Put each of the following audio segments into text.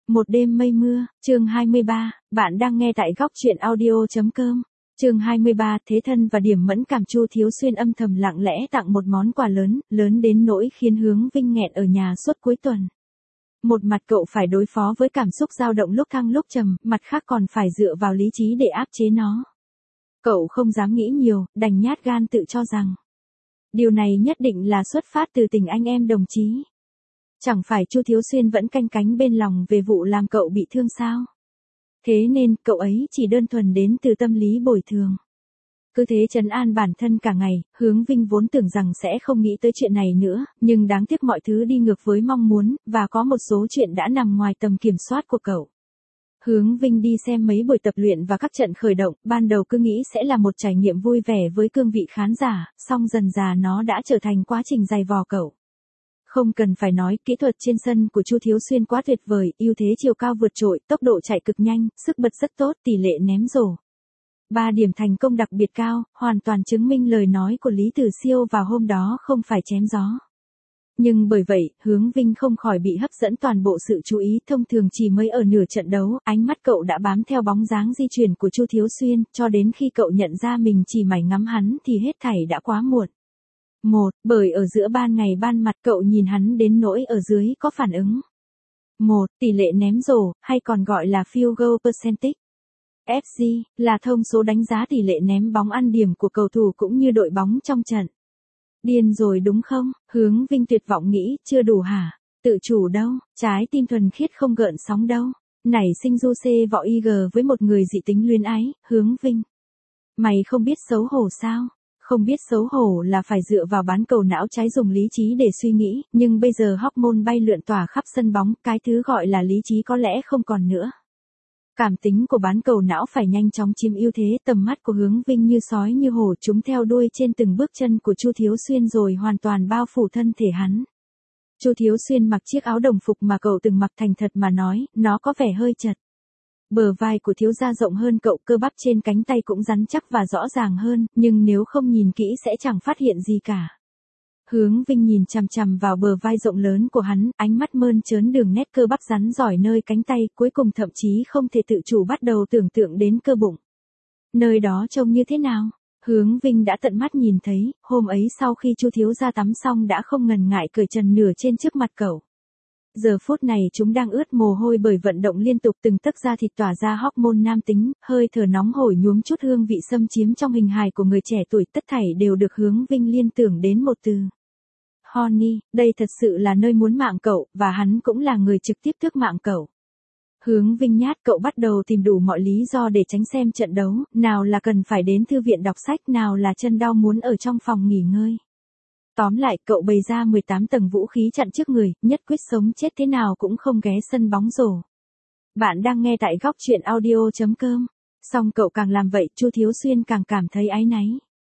Một đêm mây mưa, chương 23, bạn đang nghe tại góc truyện audio.com. Chương 23, thế thân và điểm mẫn cảm. Chu Thiếu Xuyên âm thầm lặng lẽ tặng một món quà lớn, lớn đến nỗi khiến Hướng Vinh nghẹn ở nhà suốt cuối tuần. Một mặt cậu phải đối phó với cảm xúc dao động lúc thăng lúc trầm, mặt khác còn phải dựa vào lý trí để áp chế nó. Cậu không dám nghĩ nhiều, đành nhát gan tự cho rằng điều này nhất định là xuất phát từ tình anh em đồng chí. Chẳng phải Chu Thiếu Xuyên vẫn canh cánh bên lòng về vụ làm cậu bị thương sao? Thế nên, cậu ấy chỉ đơn thuần đến từ tâm lý bồi thường. Cứ thế trấn an bản thân cả ngày, Hướng Vinh vốn tưởng rằng sẽ không nghĩ tới chuyện này nữa, nhưng đáng tiếc mọi thứ đi ngược với mong muốn, và có một số chuyện đã nằm ngoài tầm kiểm soát của cậu. Hướng Vinh đi xem mấy buổi tập luyện và các trận khởi động, ban đầu cứ nghĩ sẽ là một trải nghiệm vui vẻ với cương vị khán giả, song dần dà nó đã trở thành quá trình dày vò cậu. Không cần phải nói, kỹ thuật trên sân của Chu Thiếu Xuyên quá tuyệt vời, ưu thế chiều cao vượt trội, tốc độ chạy cực nhanh, sức bật rất tốt, tỷ lệ ném rổ 3 điểm thành công đặc biệt cao, hoàn toàn chứng minh lời nói của Lý Tử Siêu vào hôm đó không phải chém gió. Nhưng bởi vậy, Hướng Vinh không khỏi bị hấp dẫn toàn bộ sự chú ý. Thông thường chỉ mới ở nửa trận đấu, ánh mắt cậu đã bám theo bóng dáng di chuyển của Chu Thiếu Xuyên, cho đến khi cậu nhận ra mình chỉ mải ngắm hắn thì hết thảy đã quá muộn. Bởi ở giữa ban ngày ban mặt cậu nhìn hắn đến nỗi ở dưới có phản ứng. Tỷ lệ ném rổ, hay còn gọi là field goal percentage. FG, là thông số đánh giá tỷ lệ ném bóng ăn điểm của cầu thủ cũng như đội bóng trong trận. Điên rồi đúng không? Hướng Vinh tuyệt vọng nghĩ, chưa đủ hả? Tự chủ đâu, trái tim thuần khiết không gợn sóng đâu. Nảy sinh du xê vọ IG với một người dị tính luyến ái, Hướng Vinh. Mày không biết xấu hổ sao? Không biết xấu hổ là phải dựa vào bán cầu não trái dùng lý trí để suy nghĩ, nhưng bây giờ hormone bay lượn tỏa khắp sân bóng, cái thứ gọi là lý trí có lẽ không còn nữa. Cảm tính của bán cầu não phải nhanh chóng chiếm ưu thế, tầm mắt của Hướng Vinh như sói như hổ, chúng theo đuôi trên từng bước chân của Chu Thiếu Xuyên rồi hoàn toàn bao phủ thân thể hắn. Chu Thiếu Xuyên mặc chiếc áo đồng phục mà cậu từng mặc, thành thật mà nói, nó có vẻ hơi chật. Bờ vai của thiếu gia rộng hơn cậu, cơ bắp trên cánh tay cũng rắn chắc và rõ ràng hơn, nhưng nếu không nhìn kỹ sẽ chẳng phát hiện gì cả. Hướng Vinh nhìn chằm chằm vào bờ vai rộng lớn của hắn, ánh mắt mơn trớn đường nét cơ bắp rắn giỏi nơi cánh tay, cuối cùng thậm chí không thể tự chủ bắt đầu tưởng tượng đến cơ bụng. Nơi đó trông như thế nào? Hướng Vinh đã tận mắt nhìn thấy, hôm ấy sau khi Chu thiếu gia tắm xong đã không ngần ngại cởi trần nửa trên trước mặt cậu. Giờ phút này chúng đang ướt mồ hôi bởi vận động liên tục, từng tấc da thịt tỏa ra hormone nam tính, hơi thở nóng hổi nhuốm chút hương vị xâm chiếm trong hình hài của người trẻ tuổi, tất thảy đều được Hướng Vinh liên tưởng đến một từ. Honey, đây thật sự là nơi muốn mạng cậu, và hắn cũng là người trực tiếp tước mạng cậu. Hướng Vinh nhát, cậu bắt đầu tìm đủ mọi lý do để tránh xem trận đấu, nào là cần phải đến thư viện đọc sách, nào là chân đau muốn ở trong phòng nghỉ ngơi. Tóm lại, cậu bày ra 18 tầng vũ khí chặn trước người, nhất quyết sống chết thế nào cũng không ghé sân bóng rổ. Bạn đang nghe tại góc truyện audio.com. Song cậu càng làm vậy, Chu Thiếu Xuyên càng cảm thấy áy náy.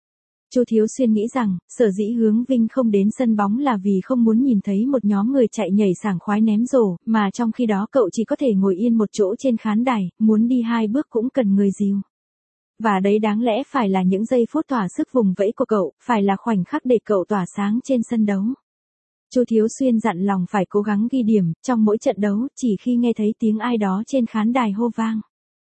Chu Thiếu Xuyên nghĩ rằng, sở dĩ Hướng Vinh không đến sân bóng là vì không muốn nhìn thấy một nhóm người chạy nhảy sảng khoái ném rổ, mà trong khi đó cậu chỉ có thể ngồi yên một chỗ trên khán đài, muốn đi 2 bước cũng cần người dìu. Và đấy đáng lẽ phải là những giây phút tỏa sức vùng vẫy của cậu, phải là khoảnh khắc để cậu tỏa sáng trên sân đấu. Chu Thiếu Xuyên dặn lòng phải cố gắng ghi điểm, trong mỗi trận đấu, chỉ khi nghe thấy tiếng ai đó trên khán đài hô vang.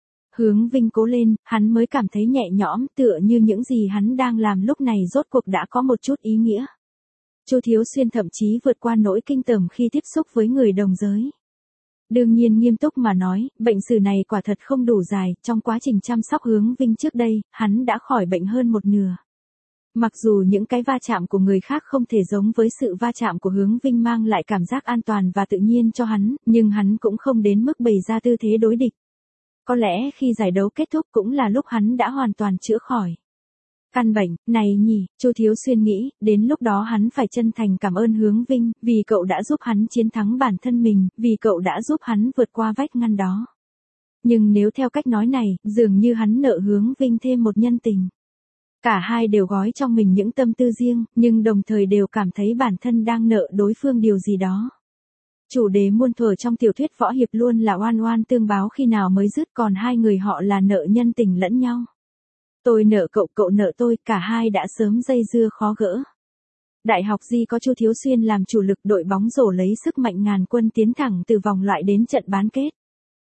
Hướng Vinh cố lên, hắn mới cảm thấy nhẹ nhõm, tựa như những gì hắn đang làm lúc này rốt cuộc đã có một chút ý nghĩa. Chu Thiếu Xuyên thậm chí vượt qua nỗi kinh tởm khi tiếp xúc với người đồng giới. Đương nhiên nghiêm túc mà nói, bệnh sử này quả thật không đủ dài, trong quá trình chăm sóc Hướng Vinh trước đây, hắn đã khỏi bệnh hơn một nửa. Mặc dù những cái va chạm của người khác không thể giống với sự va chạm của Hướng Vinh mang lại cảm giác an toàn và tự nhiên cho hắn, nhưng hắn cũng không đến mức bày ra tư thế đối địch. Có lẽ khi giải đấu kết thúc cũng là lúc hắn đã hoàn toàn chữa khỏi căn bệnh này nhỉ. Chu Thiếu Xuyên nghĩ, đến lúc đó hắn phải chân thành cảm ơn Hướng Vinh, vì cậu đã giúp hắn chiến thắng bản thân mình, vì cậu đã giúp hắn vượt qua vách ngăn đó. Nhưng nếu theo cách nói này, dường như hắn nợ Hướng Vinh thêm một nhân tình. Cả hai đều gói trong mình những tâm tư riêng, nhưng đồng thời đều cảm thấy bản thân đang nợ đối phương điều gì đó. Chủ đề muôn thuở trong tiểu thuyết võ hiệp luôn là oan oan tương báo khi nào mới dứt, còn hai người họ là nợ nhân tình lẫn nhau. Tôi nợ cậu, cậu nợ tôi, cả hai đã sớm dây dưa khó gỡ. Đại học Di có Chu Thiếu Xuyên làm chủ lực, đội bóng rổ lấy sức mạnh ngàn quân tiến thẳng từ vòng loại đến trận bán kết.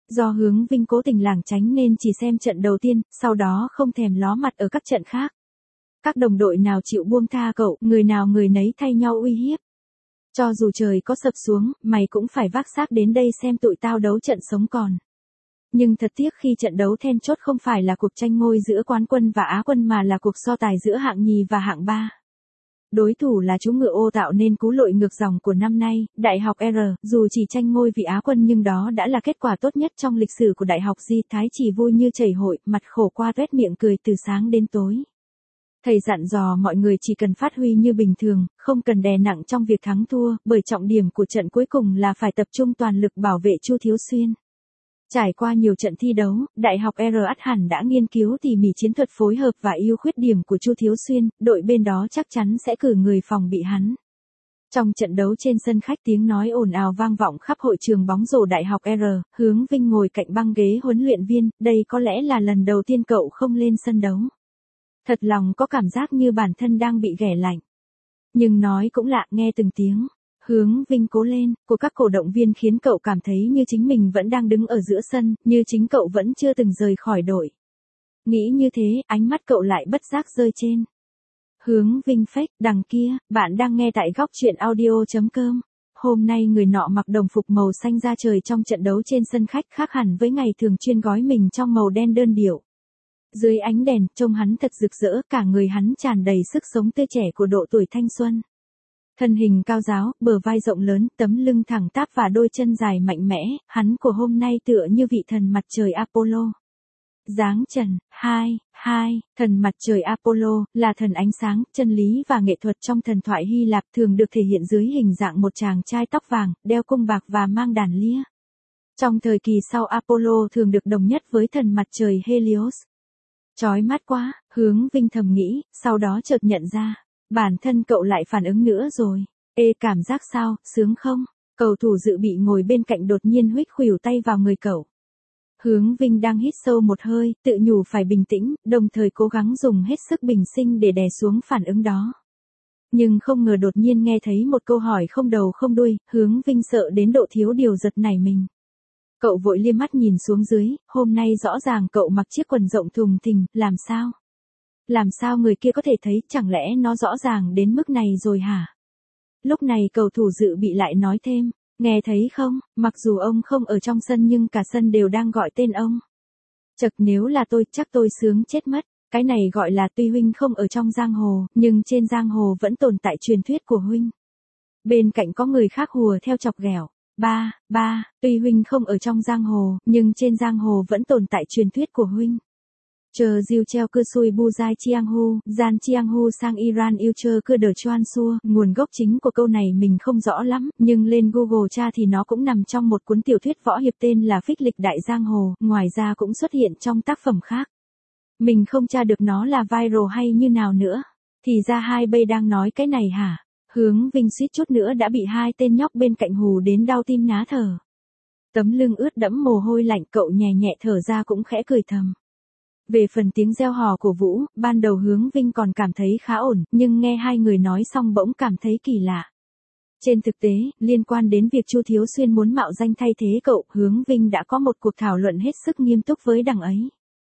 Do Hướng Vinh cố tình lảng tránh nên chỉ xem trận đầu tiên, sau đó không thèm ló mặt ở các trận khác. Các đồng đội nào chịu buông tha cậu, người nào người nấy thay nhau uy hiếp. Cho dù trời có sập xuống, mày cũng phải vác xác đến đây xem tụi tao đấu trận sống còn. Nhưng thật tiếc khi trận đấu then chốt không phải là cuộc tranh ngôi giữa quán quân và Á quân mà là cuộc so tài giữa hạng nhì và hạng 3. Đối thủ là chú ngựa ô tạo nên cú lội ngược dòng của năm nay, Đại học R, dù chỉ tranh ngôi vị Á quân nhưng đó đã là kết quả tốt nhất trong lịch sử của Đại học Di Thái chỉ vui như chảy hội, mặt khổ qua tuét miệng cười từ sáng đến tối. Thầy dặn dò mọi người chỉ cần phát huy như bình thường, không cần đè nặng trong việc thắng thua, bởi trọng điểm của trận cuối cùng là phải tập trung toàn lực bảo vệ Chu Thiếu Xuyên. Trải qua nhiều trận thi đấu, Đại học R ắt hẳn đã nghiên cứu tỉ mỉ chiến thuật phối hợp và ưu khuyết điểm của Chu Thiếu Xuyên, đội bên đó chắc chắn sẽ cử người phòng bị hắn. Trong trận đấu trên sân khách tiếng nói ồn ào vang vọng khắp hội trường bóng rổ Đại học R, Hướng Vinh ngồi cạnh băng ghế huấn luyện viên, đây có lẽ là lần đầu tiên cậu không lên sân đấu. Thật lòng có cảm giác như bản thân đang bị ghẻ lạnh. Nhưng nói cũng lạ, nghe từng tiếng Hướng Vinh cố lên của các cổ động viên khiến cậu cảm thấy như chính mình vẫn đang đứng ở giữa sân, như chính cậu vẫn chưa từng rời khỏi đội. Nghĩ như thế, ánh mắt cậu lại bất giác rơi trên Hướng Vinh Fake. Đằng kia, bạn đang nghe tại góc truyện audio.com. Hôm nay người nọ mặc đồng phục màu xanh da trời trong trận đấu trên sân khách khác hẳn với ngày thường chuyên gói mình trong màu đen đơn điệu. Dưới ánh đèn, trông hắn thật rực rỡ, cả người hắn tràn đầy sức sống tươi trẻ của độ tuổi thanh xuân. Thân hình cao ráo, bờ vai rộng lớn, tấm lưng thẳng tắp và đôi chân dài mạnh mẽ, hắn của hôm nay tựa như vị thần mặt trời Apollo. Dáng trần, thần mặt trời Apollo, là thần ánh sáng, chân lý và nghệ thuật trong thần thoại Hy Lạp thường được thể hiện dưới hình dạng một chàng trai tóc vàng, đeo cung bạc và mang đàn lia. Trong thời kỳ sau Apollo thường được đồng nhất với thần mặt trời Helios. Chói mắt quá, Hướng Vinh thầm nghĩ, sau đó chợt nhận ra, bản thân cậu lại phản ứng nữa rồi. Ê, cảm giác sao, sướng không? Cầu thủ dự bị ngồi bên cạnh đột nhiên huých khuỷu tay vào người cậu. Hướng Vinh đang hít sâu một hơi, tự nhủ phải bình tĩnh, đồng thời cố gắng dùng hết sức bình sinh để đè xuống phản ứng đó. Nhưng không ngờ đột nhiên nghe thấy một câu hỏi không đầu không đuôi, Hướng Vinh sợ đến độ thiếu điều giật nảy mình. Cậu vội liếc mắt nhìn xuống dưới, hôm nay rõ ràng cậu mặc chiếc quần rộng thùng thình, làm sao? Làm sao người kia có thể thấy, chẳng lẽ nó rõ ràng đến mức này rồi hả? Lúc này cầu thủ dự bị lại nói thêm, nghe thấy không, mặc dù ông không ở trong sân nhưng cả sân đều đang gọi tên ông. Chật, nếu là tôi, chắc tôi sướng chết mất, cái này gọi là tuy huynh không ở trong giang hồ, nhưng trên giang hồ vẫn tồn tại truyền thuyết của huynh. Bên cạnh có người khác hùa theo chọc ghẹo. Tuy huynh không ở trong giang hồ, nhưng trên giang hồ vẫn tồn tại truyền thuyết của huynh. Chờ diêu treo cư xui bu dai chiang hu, gian chiang hu sang Iran yêu chơ cư đờ choan xua. Nguồn gốc chính của câu này mình không rõ lắm, nhưng lên Google tra thì nó cũng nằm trong một cuốn tiểu thuyết võ hiệp tên là Phích lịch đại giang hồ, ngoài ra cũng xuất hiện trong tác phẩm khác. Mình không tra được nó là viral hay như nào nữa. Thì ra hai bây đang nói cái này hả? Hướng Vinh suýt chút nữa đã bị hai tên nhóc bên cạnh hù đến đau tim ná thở. Tấm lưng ướt đẫm mồ hôi lạnh, cậu nhẹ nhẹ thở ra cũng khẽ cười thầm. Về phần tiếng reo hò của Vũ, ban đầu Hướng Vinh còn cảm thấy khá ổn, nhưng nghe hai người nói xong bỗng cảm thấy kỳ lạ. Trên thực tế, liên quan đến việc Chu Thiếu Xuyên muốn mạo danh thay thế cậu, Hướng Vinh đã có một cuộc thảo luận hết sức nghiêm túc với đằng ấy.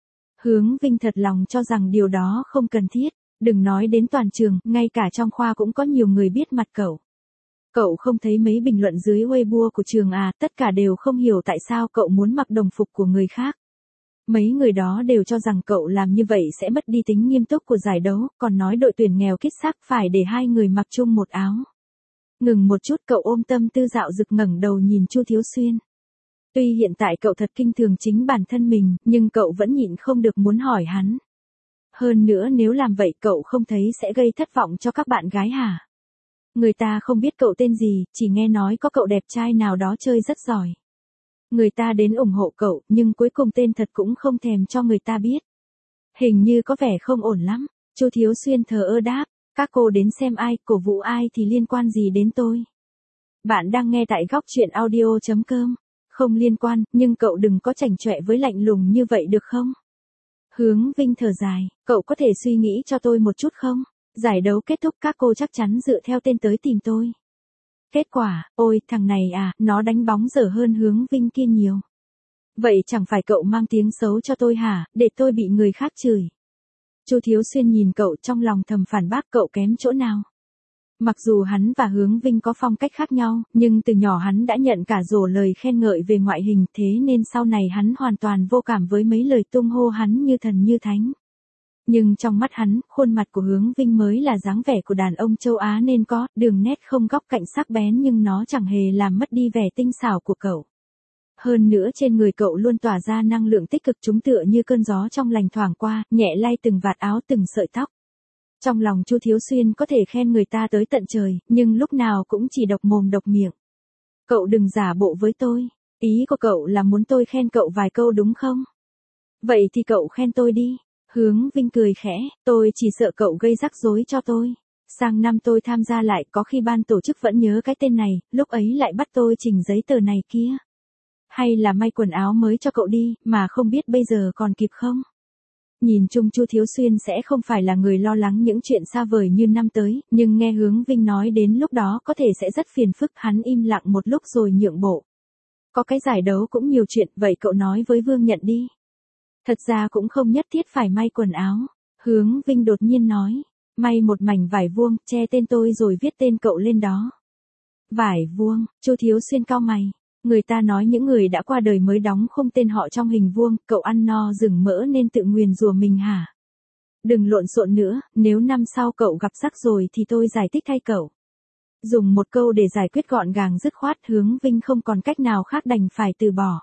Hướng Vinh thật lòng cho rằng điều đó không cần thiết. Đừng nói đến toàn trường, ngay cả trong khoa cũng có nhiều người biết mặt cậu. Cậu không thấy mấy bình luận dưới Weibo của trường à, tất cả đều không hiểu tại sao cậu muốn mặc đồng phục của người khác. Mấy người đó đều cho rằng cậu làm như vậy sẽ mất đi tính nghiêm túc của giải đấu, còn nói đội tuyển nghèo kít xác phải để hai người mặc chung một áo. Ngừng một chút, cậu ôm tâm tư dạo dực ngẩng đầu nhìn Chu Thiếu Xuyên. Tuy hiện tại cậu thật kinh thường chính bản thân mình, nhưng cậu vẫn nhịn không được muốn hỏi hắn. Hơn nữa nếu làm vậy cậu không thấy sẽ gây thất vọng cho các bạn gái hả? Người ta không biết cậu tên gì, chỉ nghe nói có cậu đẹp trai nào đó chơi rất giỏi. Người ta đến ủng hộ cậu, nhưng cuối cùng tên thật cũng không thèm cho người ta biết. Hình như có vẻ không ổn lắm. Chu Thiếu Xuyên thờ ơ đáp, các cô đến xem ai, cổ vũ ai thì liên quan gì đến tôi. Bạn đang nghe tại góc truyện audio.com. Không liên quan, nhưng cậu đừng có chảnh chọe với lạnh lùng như vậy được không? Hướng Vinh thở dài, cậu có thể suy nghĩ cho tôi một chút không? Giải đấu kết thúc các cô chắc chắn dựa theo tên tới tìm tôi. Kết quả, ôi thằng này à, nó đánh bóng dở hơn Hướng Vinh kia nhiều. Vậy chẳng phải cậu mang tiếng xấu cho tôi hả, để tôi bị người khác chửi. Chu Thiếu Xuyên nhìn cậu trong lòng thầm phản bác cậu kém chỗ nào. Mặc dù hắn và Hướng Vinh có phong cách khác nhau, nhưng từ nhỏ hắn đã nhận cả rổ lời khen ngợi về ngoại hình, thế nên sau này hắn hoàn toàn vô cảm với mấy lời tung hô hắn như thần như thánh. Nhưng trong mắt hắn, khuôn mặt của Hướng Vinh mới là dáng vẻ của đàn ông châu Á nên có, đường nét không góc cạnh sắc bén nhưng nó chẳng hề làm mất đi vẻ tinh xảo của cậu. Hơn nữa trên người cậu luôn tỏa ra năng lượng tích cực, chúng tựa như cơn gió trong lành thoảng qua, nhẹ lay từng vạt áo từng sợi tóc. Trong lòng Chu Thiếu Xuyên có thể khen người ta tới tận trời, nhưng lúc nào cũng chỉ độc mồm độc miệng. Cậu đừng giả bộ với tôi, ý của cậu là muốn tôi khen cậu vài câu đúng không? Vậy thì cậu khen tôi đi. Hướng Vinh cười khẽ, tôi chỉ sợ cậu gây rắc rối cho tôi. Sang năm tôi tham gia lại, có khi ban tổ chức vẫn nhớ cái tên này, lúc ấy lại bắt tôi trình giấy tờ này kia. Hay là may quần áo mới cho cậu đi, mà không biết bây giờ còn kịp không? Nhìn chung Chu Thiếu Xuyên sẽ không phải là người lo lắng những chuyện xa vời như năm tới, nhưng nghe Hướng Vinh nói đến lúc đó có thể sẽ rất phiền phức, hắn im lặng một lúc rồi nhượng bộ. Có cái giải đấu cũng nhiều chuyện, vậy cậu nói với Vương Nhận đi. Thật ra cũng không nhất thiết phải may quần áo. Hướng Vinh đột nhiên nói, may một mảnh vải vuông, che tên tôi rồi viết tên cậu lên đó. Vải vuông, Chu Thiếu Xuyên cau mày. Người ta nói những người đã qua đời mới đóng khung tên họ trong hình vuông, cậu ăn no rừng mỡ nên tự nguyền rủa mình hả? Đừng lộn xộn nữa, nếu năm sau cậu gặp rắc rồi thì tôi giải thích thay cậu. Dùng một câu để giải quyết gọn gàng dứt khoát, Hướng Vinh không còn cách nào khác đành phải từ bỏ.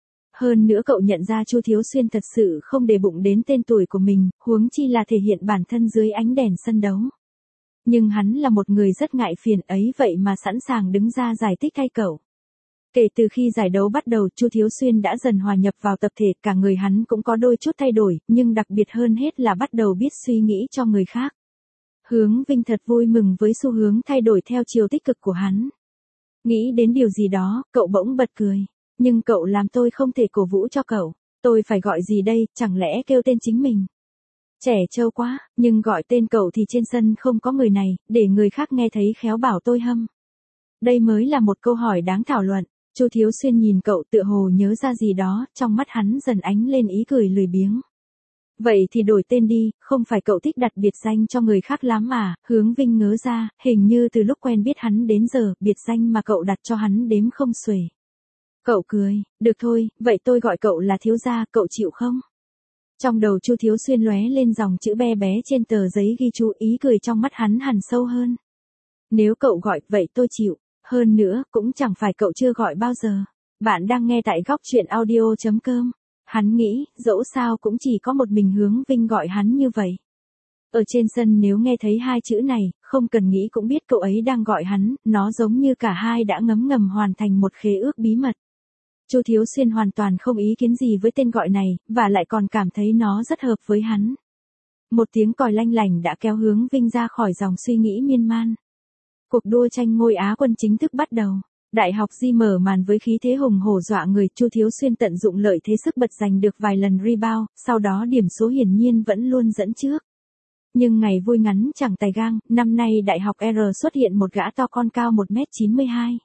Hơn nữa cậu nhận ra Chu Thiếu Xuyên thật sự không để bụng đến tên tuổi của mình, huống chi là thể hiện bản thân dưới ánh đèn sân đấu. Nhưng hắn là một người rất ngại phiền ấy vậy mà sẵn sàng đứng ra giải thích thay cậu. Kể từ khi giải đấu bắt đầu, Chu Thiếu Xuyên đã dần hòa nhập vào tập thể, cả người hắn cũng có đôi chút thay đổi, nhưng đặc biệt hơn hết là bắt đầu biết suy nghĩ cho người khác. Hướng Vinh thật vui mừng với xu hướng thay đổi theo chiều tích cực của hắn. Nghĩ đến điều gì đó, cậu bỗng bật cười. Nhưng cậu làm tôi không thể cổ vũ cho cậu. Tôi phải gọi gì đây, chẳng lẽ kêu tên chính mình? Trẻ trâu quá, nhưng gọi tên cậu thì trên sân không có người này, để người khác nghe thấy khéo bảo tôi hâm. Đây mới là một câu hỏi đáng thảo luận. Chu Thiếu Xuyên nhìn cậu tựa hồ nhớ ra gì đó, trong mắt hắn dần ánh lên ý cười lười biếng. Vậy thì đổi tên đi, không phải cậu thích đặt biệt danh cho người khác lắm à? Hướng Vinh ngớ ra, hình như từ lúc quen biết hắn đến giờ, biệt danh mà cậu đặt cho hắn đếm không xuể. Cậu cười, được thôi, vậy tôi gọi cậu là thiếu gia, cậu chịu không? Trong đầu Chu Thiếu Xuyên lóe lên dòng chữ bé bé trên tờ giấy ghi chú, ý cười trong mắt hắn hằn sâu hơn. Nếu cậu gọi, vậy tôi chịu. Hơn nữa, cũng chẳng phải cậu chưa gọi bao giờ. Bạn đang nghe tại góc truyện audio.com. Hắn nghĩ, dẫu sao cũng chỉ có một mình Hướng Vinh gọi hắn như vậy. Ở trên sân nếu nghe thấy hai chữ này, không cần nghĩ cũng biết cậu ấy đang gọi hắn, nó giống như cả hai đã ngấm ngầm hoàn thành một khế ước bí mật. Chu Thiếu Xuyên hoàn toàn không ý kiến gì với tên gọi này, và lại còn cảm thấy nó rất hợp với hắn. Một tiếng còi lanh lảnh đã kéo Hướng Vinh ra khỏi dòng suy nghĩ miên man. Cuộc đua tranh ngôi Á quân chính thức bắt đầu. Đại học Di mở màn với khí thế hùng hổ dọa người, Chu Thiếu Xuyên tận dụng lợi thế sức bật giành được vài lần rebound, sau đó điểm số hiển nhiên vẫn luôn dẫn trước. Nhưng ngày vui ngắn chẳng tài gang, năm nay Đại học R xuất hiện một gã to con cao 1m92.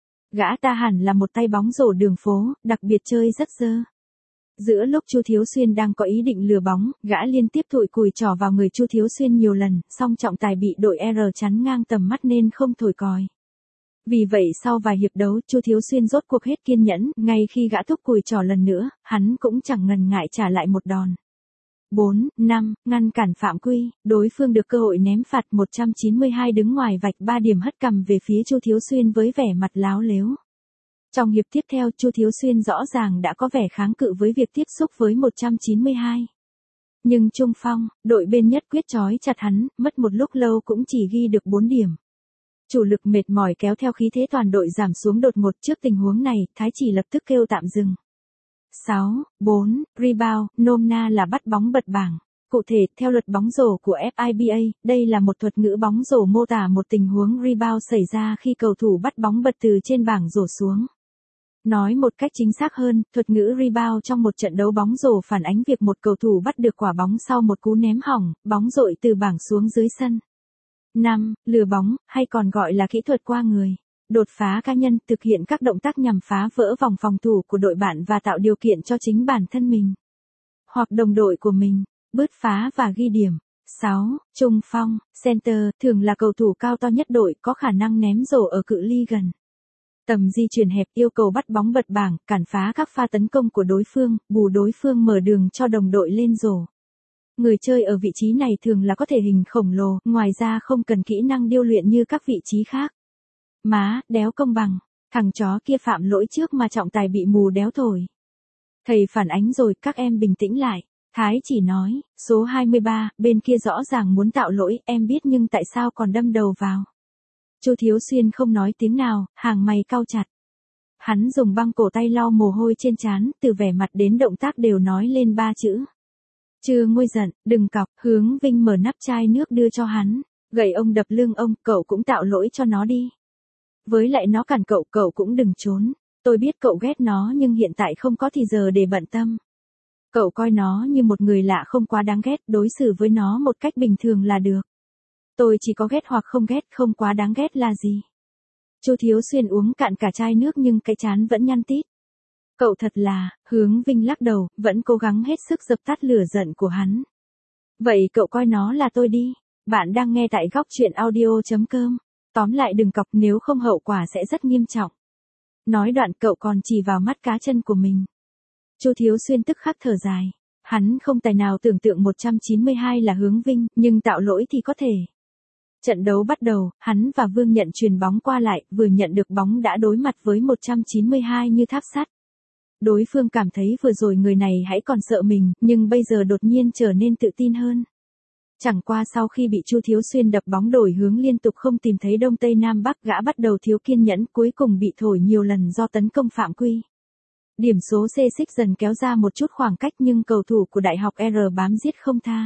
Gã ta hẳn là một tay bóng rổ đường phố, đặc biệt chơi rất dơ. Giữa lúc Chu Thiếu Xuyên đang có ý định lừa bóng, gã liên tiếp thổi cùi trỏ vào người Chu Thiếu Xuyên nhiều lần, song trọng tài bị đội R chắn ngang tầm mắt nên không thổi còi. Vì vậy sau vài hiệp đấu, Chu Thiếu Xuyên rốt cuộc hết kiên nhẫn, ngay khi gã thúc cùi trỏ lần nữa, hắn cũng chẳng ngần ngại trả lại một đòn. 4, 5, ngăn cản phạm quy, đối phương được cơ hội ném phạt 192 đứng ngoài vạch 3 điểm hất cằm về phía Chu Thiếu Xuyên với vẻ mặt láo lếu. Trong hiệp tiếp theo, Chu Thiếu Xuyên rõ ràng đã có vẻ kháng cự với việc tiếp xúc với 192. Nhưng trung phong, đội bên nhất quyết trói chặt hắn, mất một lúc lâu cũng chỉ ghi được 4 điểm. Chủ lực mệt mỏi kéo theo khí thế toàn đội giảm xuống đột ngột. Trước tình huống này, Thái Chỉ lập tức kêu tạm dừng. 6, 4, rebound, nôm na là bắt bóng bật bảng. Cụ thể, theo luật bóng rổ của FIBA, đây là một thuật ngữ bóng rổ mô tả một tình huống rebound xảy ra khi cầu thủ bắt bóng bật từ trên bảng rổ xuống. Nói một cách chính xác hơn, thuật ngữ rebound trong một trận đấu bóng rổ phản ánh việc một cầu thủ bắt được quả bóng sau một cú ném hỏng, bóng dội từ bảng xuống dưới sân. 5. Lừa bóng, hay còn gọi là kỹ thuật qua người. Đột phá cá nhân, thực hiện các động tác nhằm phá vỡ vòng phòng thủ của đội bạn và tạo điều kiện cho chính bản thân mình hoặc đồng đội của mình bứt phá và ghi điểm. 6. Trung phong, center, thường là cầu thủ cao to nhất đội, có khả năng ném rổ ở cự ly gần. Tầm di chuyển hẹp, yêu cầu bắt bóng bật bảng, cản phá các pha tấn công của đối phương, bù đối phương mở đường cho đồng đội lên rổ. Người chơi ở vị trí này thường là có thể hình khổng lồ, ngoài ra không cần kỹ năng điêu luyện như các vị trí khác. Má, đéo công bằng, thằng chó kia phạm lỗi trước mà trọng tài bị mù đéo thổi. Thầy phản ánh rồi, các em bình tĩnh lại. Thái chỉ nói, số 23, bên kia rõ ràng muốn tạo lỗi, em biết nhưng tại sao còn đâm đầu vào. Chu Thiếu Xuyên không nói tiếng nào, hàng mày cau chặt. Hắn dùng băng cổ tay lau mồ hôi trên trán, từ vẻ mặt đến động tác đều nói lên 3 chữ. Chưa nguôi giận, đừng cọc. Hướng Vinh mở nắp chai nước đưa cho hắn. Gậy ông đập lưng ông, cậu cũng tạo lỗi cho nó đi. Với lại nó cản cậu, cậu cũng đừng trốn. Tôi biết cậu ghét nó nhưng hiện tại không có thì giờ để bận tâm. Cậu coi nó như một người lạ không quá đáng ghét, đối xử với nó một cách bình thường là được. Tôi chỉ có ghét hoặc không ghét, không quá đáng ghét là gì. Chu Thiếu Xuyên uống cạn cả chai nước nhưng cái trán vẫn nhăn tít. Cậu thật là, Hướng Vinh lắc đầu, vẫn cố gắng hết sức dập tắt lửa giận của hắn. Vậy cậu coi nó là tôi đi. Bạn đang nghe tại góc truyện audio.com. Tóm lại đừng cọc, nếu không hậu quả sẽ rất nghiêm trọng. Nói đoạn cậu còn chỉ vào mắt cá chân của mình. Chu Thiếu Xuyên tức khắc thở dài. Hắn không tài nào tưởng tượng 192 là Hướng Vinh, nhưng tạo lỗi thì có thể. Trận đấu bắt đầu, hắn và Vương Nhận chuyền bóng qua lại, vừa nhận được bóng đã đối mặt với 192 như tháp sắt. Đối phương cảm thấy vừa rồi người này hãy còn sợ mình, nhưng bây giờ đột nhiên trở nên tự tin hơn. Chẳng qua sau khi bị Chu Thiếu Xuyên đập bóng đổi hướng liên tục không tìm thấy đông tây nam bắc, gã bắt đầu thiếu kiên nhẫn, cuối cùng bị thổi nhiều lần do tấn công phạm quy. Điểm số xê xích dần kéo ra một chút khoảng cách nhưng cầu thủ của Đại học R bám giết không tha.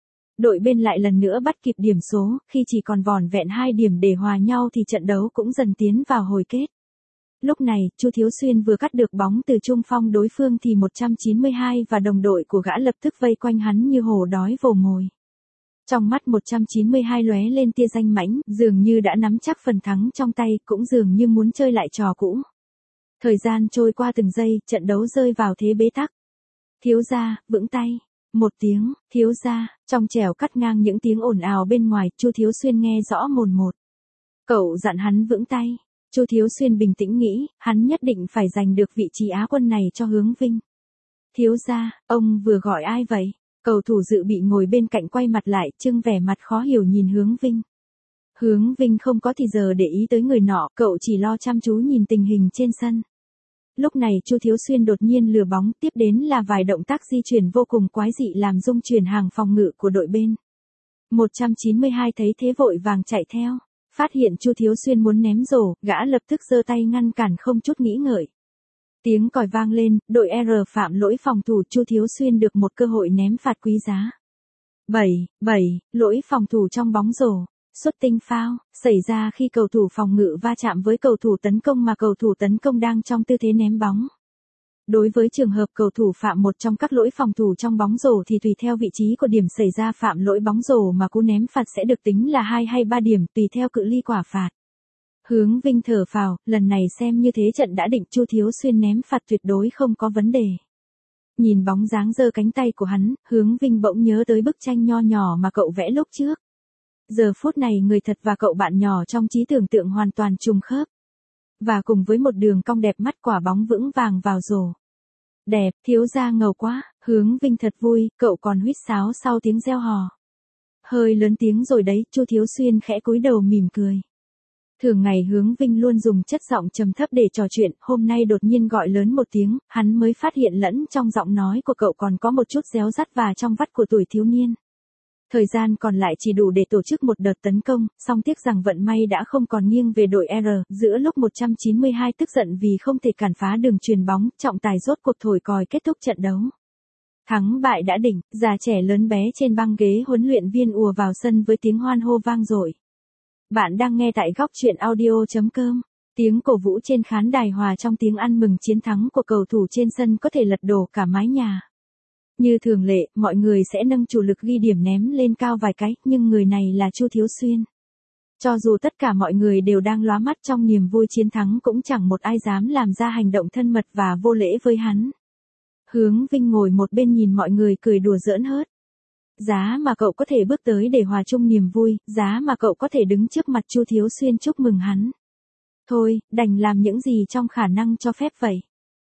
Đội bên lại lần nữa bắt kịp điểm số, khi chỉ còn vỏn vẹn 2 điểm để hòa nhau thì trận đấu cũng dần tiến vào hồi kết. Lúc này, Chu Thiếu Xuyên vừa cắt được bóng từ trung phong đối phương thì 192 và đồng đội của gã lập tức vây quanh hắn như hổ đói vồ mồi. Trong mắt 192 lóe lên tia danh mãnh, dường như đã nắm chắc phần thắng trong tay, cũng dường như muốn chơi lại trò cũ. Thời gian trôi qua từng giây, trận đấu rơi vào thế bế tắc. Thiếu gia, vững tay. Một tiếng, thiếu gia, trong trẻo cắt ngang những tiếng ồn ào bên ngoài, Chu Thiếu Xuyên nghe rõ mồn một. Cậu dặn hắn vững tay. Chu Thiếu Xuyên bình tĩnh nghĩ, hắn nhất định phải giành được vị trí Á quân này cho Hướng Vinh. Thiếu gia, ông vừa gọi ai vậy? Cầu thủ dự bị ngồi bên cạnh quay mặt lại, trưng vẻ mặt khó hiểu nhìn Hướng Vinh. Hướng Vinh không có thì giờ để ý tới người nọ, cậu chỉ lo chăm chú nhìn tình hình trên sân. Lúc này Chu Thiếu Xuyên đột nhiên lừa bóng, tiếp đến là vài động tác di chuyển vô cùng quái dị làm rung chuyển hàng phòng ngự của đội bên. 192 thấy thế vội vàng chạy theo, phát hiện Chu Thiếu Xuyên muốn ném rổ, gã lập tức giơ tay ngăn cản không chút nghĩ ngợi. Tiếng còi vang lên, đội R phạm lỗi phòng thủ, Chu Thiếu Xuyên được một cơ hội ném phạt quý giá. 7, lỗi phòng thủ trong bóng rổ. Xuất tinh foul, xảy ra khi cầu thủ phòng ngự va chạm với cầu thủ tấn công mà cầu thủ tấn công đang trong tư thế ném bóng. Đối với trường hợp cầu thủ phạm một trong các lỗi phòng thủ trong bóng rổ thì tùy theo vị trí của điểm xảy ra phạm lỗi bóng rổ mà cú ném phạt sẽ được tính là 2 hay 3 điểm tùy theo cự ly quả phạt. Hướng Vinh thở phào, lần này xem như thế trận đã định, Chu Thiếu Xuyên ném phạt tuyệt đối không có vấn đề. Nhìn bóng dáng giơ cánh tay của hắn, Hướng Vinh bỗng nhớ tới bức tranh nho nhỏ mà cậu vẽ lúc trước. Giờ phút này người thật và cậu bạn nhỏ trong trí tưởng tượng hoàn toàn trùng khớp. Và cùng với một đường cong đẹp mắt, quả bóng vững vàng vào rổ. Đẹp, thiếu gia ngầu quá, Hướng Vinh thật vui, cậu còn huýt sáo sau tiếng reo hò. Hơi lớn tiếng rồi đấy, Chu Thiếu Xuyên khẽ cúi đầu mỉm cười. Thường ngày Hướng Vinh luôn dùng chất giọng trầm thấp để trò chuyện, hôm nay đột nhiên gọi lớn một tiếng, hắn mới phát hiện lẫn trong giọng nói của cậu còn có một chút réo rắt và trong vắt của tuổi thiếu niên. Thời gian còn lại chỉ đủ để tổ chức một đợt tấn công, song tiếc rằng vận may đã không còn nghiêng về đội R, giữa lúc 192 tức giận vì không thể cản phá đường chuyền bóng, trọng tài rốt cuộc thổi còi kết thúc trận đấu. Thắng bại đã định, già trẻ lớn bé trên băng ghế huấn luyện viên ùa vào sân với tiếng hoan hô vang dội. Bạn đang nghe tại góc truyện audio.com. Tiếng cổ vũ trên khán đài hòa trong tiếng ăn mừng chiến thắng của cầu thủ trên sân có thể lật đổ cả mái nhà. Như thường lệ, mọi người sẽ nâng chủ lực ghi điểm ném lên cao vài cái, nhưng người này là Chu Thiếu Xuyên. Cho dù tất cả mọi người đều đang lóa mắt trong niềm vui chiến thắng cũng chẳng một ai dám làm ra hành động thân mật và vô lễ với hắn. Hướng Vinh ngồi một bên nhìn mọi người cười đùa giỡn hớt. Giá mà cậu có thể bước tới để hòa chung niềm vui, giá mà cậu có thể đứng trước mặt Chu Thiếu Xuyên chúc mừng hắn. Thôi, đành làm những gì trong khả năng cho phép vậy.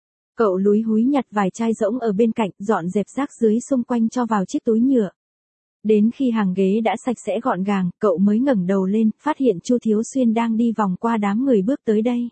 Cậu lúi húi nhặt vài chai rỗng ở bên cạnh, dọn dẹp rác dưới xung quanh cho vào chiếc túi nhựa. Đến khi hàng ghế đã sạch sẽ gọn gàng, cậu mới ngẩng đầu lên, phát hiện Chu Thiếu Xuyên đang đi vòng qua đám người bước tới đây.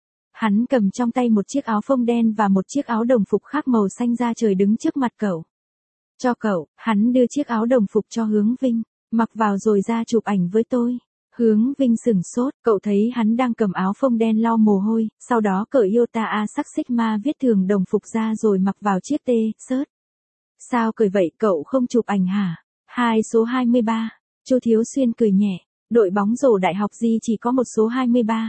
Hắn cầm trong tay một chiếc áo phông đen và một chiếc áo đồng phục khác màu xanh da trời đứng trước mặt cậu. Cho cậu, hắn đưa chiếc áo đồng phục cho Hướng Vinh, mặc vào rồi ra chụp ảnh với tôi. Hướng Vinh sửng sốt, cậu thấy hắn đang cầm áo phông đen lau mồ hôi, sau đó cởi Iota A sắc Sigma viết thường đồng phục ra rồi mặc vào chiếc T-shirt. Sao cởi vậy, cậu không chụp ảnh hả? Số 23. Chu Thiếu Xuyên cười nhẹ, đội bóng rổ đại học gì chỉ có một số 23.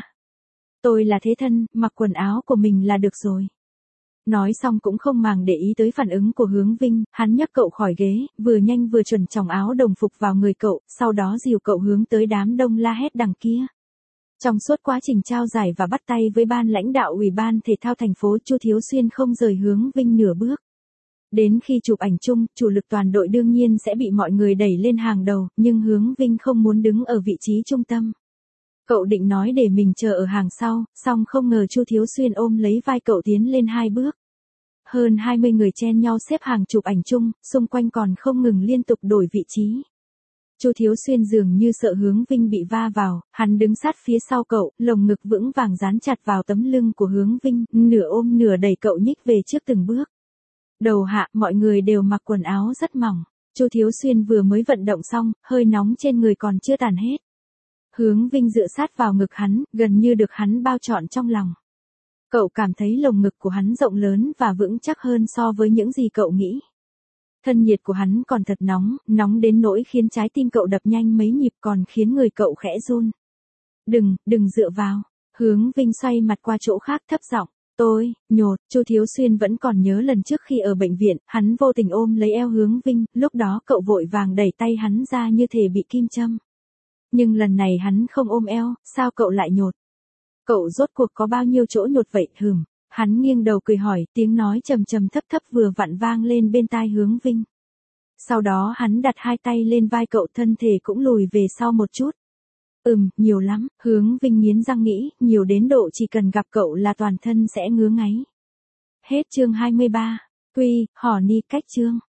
Tôi là thế thân, mặc quần áo của mình là được rồi. Nói xong cũng không màng để ý tới phản ứng của Hướng Vinh, hắn nhấc cậu khỏi ghế, vừa nhanh vừa chuẩn chòng áo đồng phục vào người cậu, sau đó dìu cậu hướng tới đám đông la hét đằng kia. Trong suốt quá trình trao giải và bắt tay với ban lãnh đạo Ủy ban Thể thao thành phố, Chu Thiếu Xuyên không rời Hướng Vinh nửa bước. Đến khi chụp ảnh chung, chủ lực toàn đội đương nhiên sẽ bị mọi người đẩy lên hàng đầu, nhưng Hướng Vinh không muốn đứng ở vị trí trung tâm. Cậu định nói để mình chờ ở hàng sau, song không ngờ Chu Thiếu Xuyên ôm lấy vai cậu tiến lên 2 bước. Hơn 20 người chen nhau xếp hàng chụp ảnh chung, xung quanh còn không ngừng liên tục đổi vị trí. Chu Thiếu Xuyên dường như sợ Hướng Vinh bị va vào, hắn đứng sát phía sau cậu, lồng ngực vững vàng dán chặt vào tấm lưng của Hướng Vinh, nửa ôm nửa đẩy cậu nhích về trước từng bước. Đầu hạ, mọi người đều mặc quần áo rất mỏng. Chu Thiếu Xuyên vừa mới vận động xong, hơi nóng trên người còn chưa tàn hết. Hướng Vinh dựa sát vào ngực hắn, gần như được hắn bao trọn trong lòng. Cậu cảm thấy lồng ngực của hắn rộng lớn và vững chắc hơn so với những gì cậu nghĩ. Thân nhiệt của hắn còn thật nóng, nóng đến nỗi khiến trái tim cậu đập nhanh mấy nhịp, còn khiến người cậu khẽ run. Đừng dựa vào. Hướng Vinh xoay mặt qua chỗ khác thấp giọng. Nhột. Chu Thiếu Xuyên vẫn còn nhớ lần trước khi ở bệnh viện, hắn vô tình ôm lấy eo Hướng Vinh, lúc đó cậu vội vàng đẩy tay hắn ra như thể bị kim châm. Nhưng lần này hắn không ôm eo, sao cậu lại nhột? Cậu rốt cuộc có bao nhiêu chỗ nhột vậy? Hắn nghiêng đầu cười hỏi, tiếng nói trầm trầm thấp thấp vừa vặn vang lên bên tai Hướng Vinh. Sau đó hắn đặt 2 tay lên vai cậu, thân thể cũng lùi về sau một chút. Nhiều lắm. Hướng Vinh nghiến răng nghĩ, nhiều đến độ chỉ cần gặp cậu là toàn thân sẽ ngứa ngáy. Hết chương 23. Hò ni cách chương.